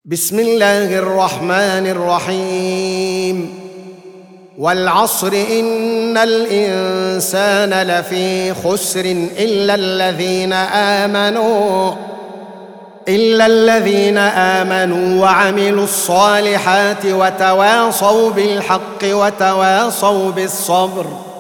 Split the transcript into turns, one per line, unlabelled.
بسم الله الرحمن الرحيم. والعصر إن الإنسان لفي خسر إلا الذين آمنوا وعملوا الصالحات وتواصوا بالحق وتواصوا بالصبر.